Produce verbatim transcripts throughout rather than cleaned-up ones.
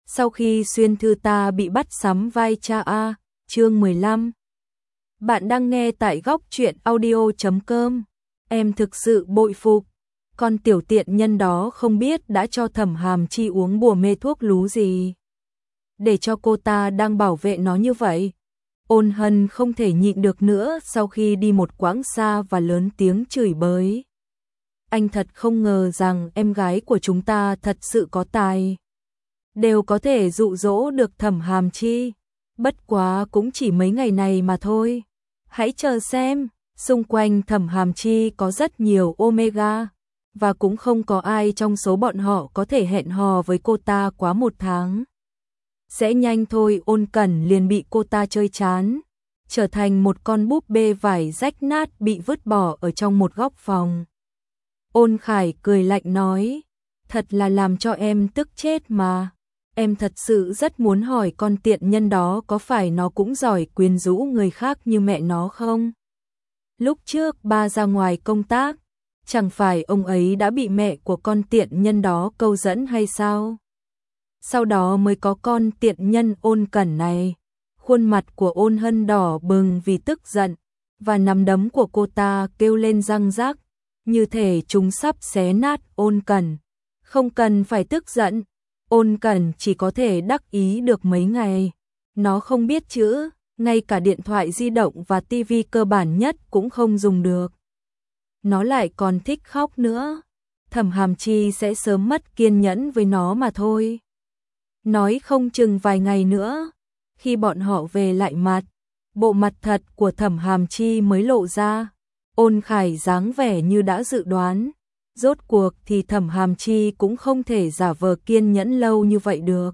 Sau khi xuyên thư ta bị bắt sắm vai cha a, chương mười lăm. Bạn đang nghe tại góc truyện audio chấm com. Em thực sự bội phục. Con tiểu tiện nhân đó không biết đã cho Thẩm Hàm Chi uống bùa mê thuốc lú gì, để cho cô ta đang bảo vệ nó như vậy. Ôn Hân không thể nhịn được nữa sau khi đi một quãng xa và lớn tiếng chửi bới. Anh thật không ngờ rằng em gái của chúng ta thật sự có tài, đều có thể dụ dỗ được Thẩm Hàm Chi. Bất quá cũng chỉ mấy ngày này mà thôi. Hãy chờ xem, xung quanh Thẩm Hàm Chi có rất nhiều Omega, và cũng không có ai trong số bọn họ có thể hẹn hò với cô ta quá một tháng. Sẽ nhanh thôi. Ôn Cẩn liền bị cô ta chơi chán, trở thành một con búp bê vải rách nát bị vứt bỏ ở trong một góc phòng. Ôn Khải cười lạnh nói, thật là làm cho em tức chết mà. Em thật sự rất muốn hỏi con tiện nhân đó có phải nó cũng giỏi quyến rũ người khác như mẹ nó không? Lúc trước ba ra ngoài công tác, chẳng phải ông ấy đã bị mẹ của con tiện nhân đó câu dẫn hay sao? Sau đó mới có con tiện nhân Ôn Cẩn này. Khuôn mặt của Ôn Hân đỏ bừng vì tức giận, và nắm đấm của cô ta kêu lên răng rắc, như thể chúng sắp xé nát Ôn Cẩn. Không cần phải tức giận, Ôn Cẩn chỉ có thể đắc ý được mấy ngày. Nó không biết chữ, ngay cả điện thoại di động và tivi cơ bản nhất cũng không dùng được. Nó lại còn thích khóc nữa. Thẩm Hàm Chi sẽ sớm mất kiên nhẫn với nó mà thôi. Nói không chừng vài ngày nữa, khi bọn họ về lại mặt, bộ mặt thật của Thẩm Hàm Chi mới lộ ra. Ôn Khải dáng vẻ như đã dự đoán. Rốt cuộc thì Thẩm Hàm Chi cũng không thể giả vờ kiên nhẫn lâu như vậy được.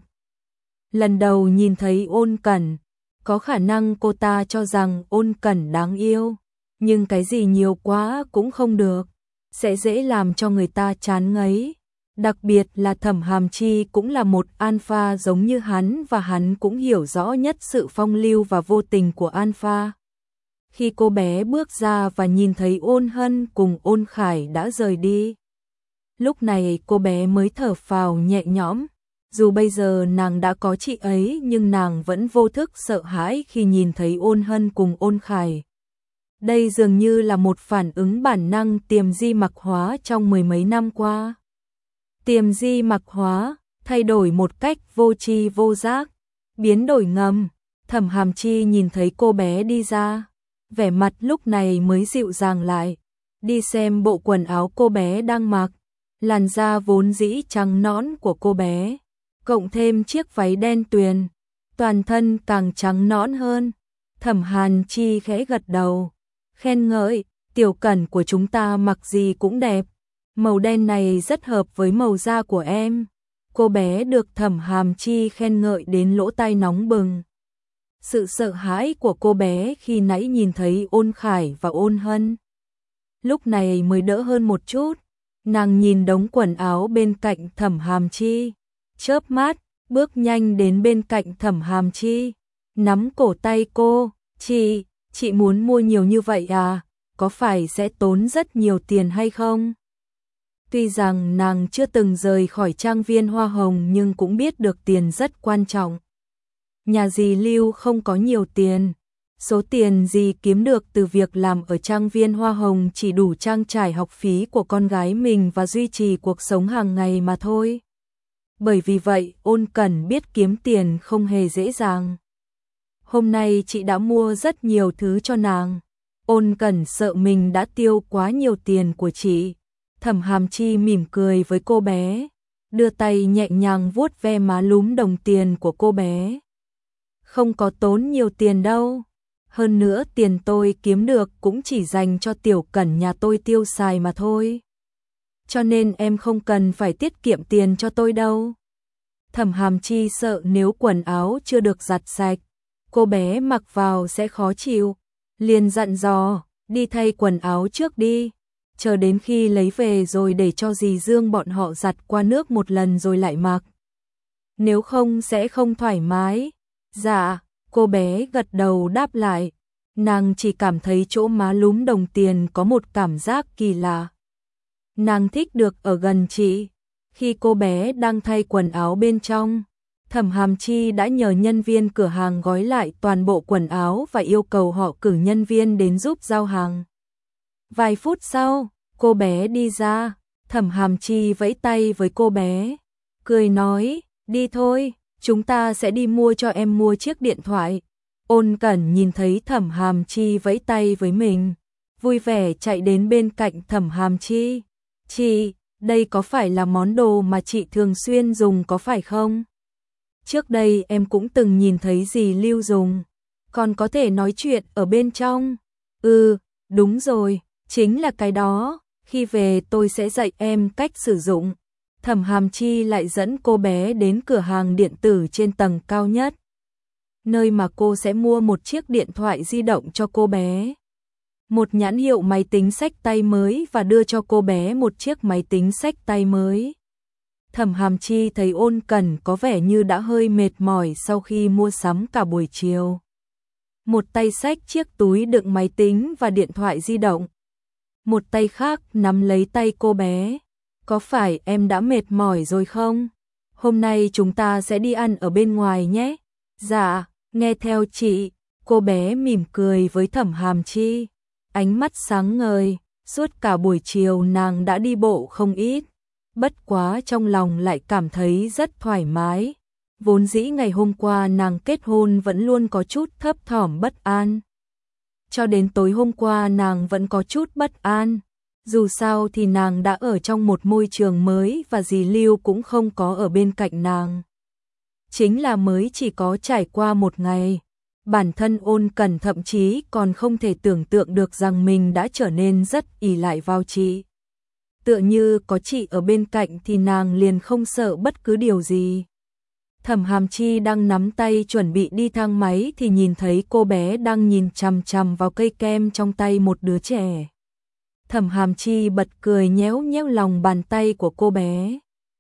Lần đầu nhìn thấy Ôn Cẩn, có khả năng cô ta cho rằng Ôn Cẩn đáng yêu, nhưng cái gì nhiều quá cũng không được, sẽ dễ làm cho người ta chán ngấy. Đặc biệt là Thẩm Hàm Chi cũng là một alpha giống như hắn, và hắn cũng hiểu rõ nhất sự phong lưu và vô tình của alpha. Khi cô bé bước ra và nhìn thấy Ôn Hân cùng Ôn Khải đã rời đi, lúc này cô bé mới thở phào nhẹ nhõm. Dù bây giờ nàng đã có chị ấy, nhưng nàng vẫn vô thức sợ hãi khi nhìn thấy Ôn Hân cùng Ôn Khải. Đây dường như là một phản ứng bản năng tiềm di mặc hóa trong mười mấy năm qua. Tiềm di mặc hóa, thay đổi một cách vô tri vô giác, biến đổi ngầm. Thẩm Hàm Chi nhìn thấy cô bé đi ra, vẻ mặt lúc này mới dịu dàng lại. Đi xem bộ quần áo cô bé đang mặc, làn da vốn dĩ trắng nõn của cô bé, cộng thêm chiếc váy đen tuyền, toàn thân càng trắng nõn hơn. Thẩm Hàn Chi khẽ gật đầu, khen ngợi, tiểu Cẩn của chúng ta mặc gì cũng đẹp, màu đen này rất hợp với màu da của em. Cô bé được Thẩm Hàm Chi khen ngợi đến lỗ tai nóng bừng. Sự sợ hãi của cô bé khi nãy nhìn thấy Ôn Khải và Ôn Hân, lúc này mới đỡ hơn một chút. Nàng nhìn đống quần áo bên cạnh Thẩm Hàm Chi, chớp mắt, bước nhanh đến bên cạnh Thẩm Hàm Chi, nắm cổ tay cô, chị, chị muốn mua nhiều như vậy à, có phải sẽ tốn rất nhiều tiền hay không? Tuy rằng nàng chưa từng rời khỏi trang viên Hoa Hồng, nhưng cũng biết được tiền rất quan trọng. Nhà dì Lưu không có nhiều tiền, số tiền dì kiếm được từ việc làm ở trang viên Hoa Hồng chỉ đủ trang trải học phí của con gái mình và duy trì cuộc sống hàng ngày mà thôi. Bởi vì vậy, Ôn Cẩn biết kiếm tiền không hề dễ dàng. Hôm nay chị đã mua rất nhiều thứ cho nàng. Ôn Cẩn sợ mình đã tiêu quá nhiều tiền của chị. Thẩm Hàm Chi mỉm cười với cô bé, đưa tay nhẹ nhàng vuốt ve má lúm đồng tiền của cô bé. Không có tốn nhiều tiền đâu. Hơn nữa tiền tôi kiếm được cũng chỉ dành cho tiểu Cẩn nhà tôi tiêu xài mà thôi. Cho nên em không cần phải tiết kiệm tiền cho tôi đâu. Thẩm Hàm Chi sợ nếu quần áo chưa được giặt sạch, cô bé mặc vào sẽ khó chịu, liền dặn dò, đi thay quần áo trước đi, chờ đến khi lấy về rồi để cho dì Dương bọn họ giặt qua nước một lần rồi lại mặc. Nếu không sẽ không thoải mái. Dạ, cô bé gật đầu đáp lại. Nàng chỉ cảm thấy chỗ má lúm đồng tiền có một cảm giác kỳ lạ. Nàng thích được ở gần chị. Khi cô bé đang thay quần áo bên trong, Thẩm Hàm Chi đã nhờ nhân viên cửa hàng gói lại toàn bộ quần áo và yêu cầu họ cử nhân viên đến giúp giao hàng. Vài phút sau, cô bé đi ra, Thẩm Hàm Chi vẫy tay với cô bé, cười nói, đi thôi, chúng ta sẽ đi mua cho em mua chiếc điện thoại. Ôn Cẩn nhìn thấy Thẩm Hàm Chi vẫy tay với mình, vui vẻ chạy đến bên cạnh Thẩm Hàm Chi. Chị, đây có phải là món đồ mà chị thường xuyên dùng có phải không? Trước đây em cũng từng nhìn thấy dì Lưu dùng, còn có thể nói chuyện ở bên trong. Ừ, đúng rồi, chính là cái đó, khi về tôi sẽ dạy em cách sử dụng. Thẩm Hàm Chi lại dẫn cô bé đến cửa hàng điện tử trên tầng cao nhất, nơi mà cô sẽ mua một chiếc điện thoại di động cho cô bé, một nhãn hiệu máy tính xách tay mới và đưa cho cô bé một chiếc máy tính xách tay mới. Thẩm Hàm Chi thấy Ôn Cẩn có vẻ như đã hơi mệt mỏi sau khi mua sắm cả buổi chiều. Một tay xách chiếc túi đựng máy tính và điện thoại di động, một tay khác nắm lấy tay cô bé. Có phải em đã mệt mỏi rồi không? Hôm nay chúng ta sẽ đi ăn ở bên ngoài nhé. Dạ, nghe theo chị. Cô bé mỉm cười với Thẩm Hàm Chi, ánh mắt sáng ngời. Suốt cả buổi chiều nàng đã đi bộ không ít, bất quá trong lòng lại cảm thấy rất thoải mái. Vốn dĩ ngày hôm qua nàng kết hôn vẫn luôn có chút thấp thỏm bất an. Cho đến tối hôm qua nàng vẫn có chút bất an. Dù sao thì nàng đã ở trong một môi trường mới và dì Lưu cũng không có ở bên cạnh nàng. Chính là mới chỉ có trải qua một ngày, bản thân Ôn Cẩn thậm chí còn không thể tưởng tượng được rằng mình đã trở nên rất ỷ lại vào chị. Tựa như có chị ở bên cạnh thì nàng liền không sợ bất cứ điều gì. Thẩm Hàm Chi đang nắm tay chuẩn bị đi thang máy thì nhìn thấy cô bé đang nhìn chằm chằm vào cây kem trong tay một đứa trẻ. Thẩm Hàm Chi bật cười nhéo nhéo lòng bàn tay của cô bé,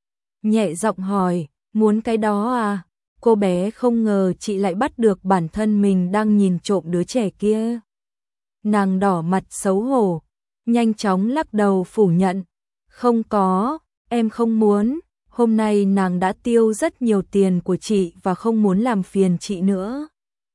nhẹ giọng hỏi, muốn cái đó à? Cô bé không ngờ chị lại bắt được bản thân mình đang nhìn trộm đứa trẻ kia. Nàng đỏ mặt xấu hổ, nhanh chóng lắc đầu phủ nhận, không có, em không muốn. Hôm nay nàng đã tiêu rất nhiều tiền của chị và không muốn làm phiền chị nữa.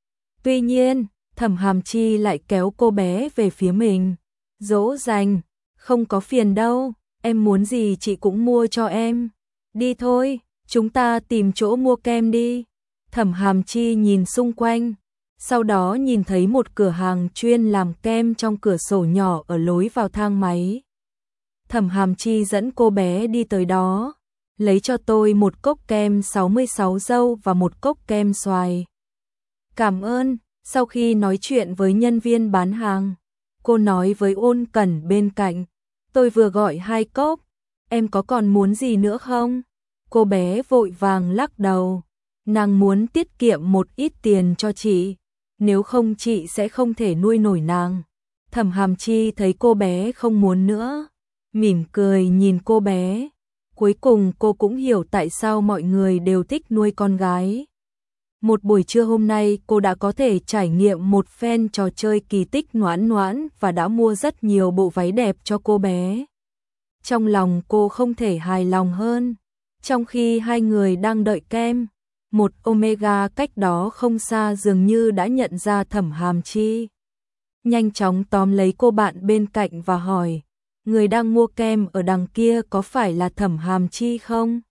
Tuy nhiên, Thẩm Hàm Chi lại kéo cô bé về phía mình, dỗ dành, không có phiền đâu, em muốn gì chị cũng mua cho em. Đi thôi, chúng ta tìm chỗ mua kem đi. Thẩm Hàm Chi nhìn xung quanh, sau đó nhìn thấy một cửa hàng chuyên làm kem trong cửa sổ nhỏ ở lối vào thang máy. Thẩm Hàm Chi dẫn cô bé đi tới đó, lấy cho tôi một cốc kem sáu mươi sáu dâu và một cốc kem xoài. Cảm ơn. Sau khi nói chuyện với nhân viên bán hàng, cô nói với Ôn Cẩn bên cạnh, tôi vừa gọi hai cốc, em có còn muốn gì nữa không? Cô bé vội vàng lắc đầu, nàng muốn tiết kiệm một ít tiền cho chị, nếu không chị sẽ không thể nuôi nổi nàng. Thẩm Hàm Chi thấy cô bé không muốn nữa, mỉm cười nhìn cô bé. Cuối cùng cô cũng hiểu tại sao mọi người đều thích nuôi con gái. Một buổi trưa hôm nay cô đã có thể trải nghiệm một phen trò chơi kỳ tích Noãn Noãn và đã mua rất nhiều bộ váy đẹp cho cô bé. Trong lòng cô không thể hài lòng hơn. Trong khi hai người đang đợi kem, một Omega cách đó không xa dường như đã nhận ra Thẩm Hàm Chi. Nhanh chóng tóm lấy cô bạn bên cạnh và hỏi, người đang mua kem ở đằng kia có phải là Thẩm Hàm Chi không?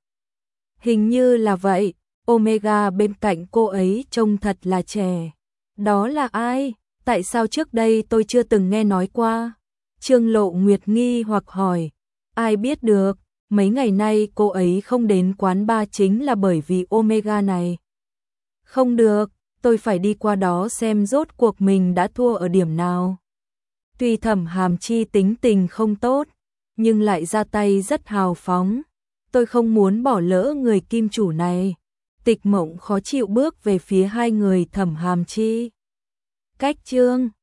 Hình như là vậy. Omega bên cạnh cô ấy trông thật là trẻ. Đó là ai? Tại sao trước đây tôi chưa từng nghe nói qua? Trương Lộ Nguyệt nghi hoặc hỏi. Ai biết được, mấy ngày nay cô ấy không đến quán bar chính là bởi vì Omega này. Không được, tôi phải đi qua đó xem rốt cuộc mình đã thua ở điểm nào. Tuy Thẩm Hàm Chi tính tình không tốt, nhưng lại ra tay rất hào phóng. Tôi không muốn bỏ lỡ người kim chủ này. Tịch Mộng khó chịu bước về phía hai người Thẩm Hàm Chi. Cách chương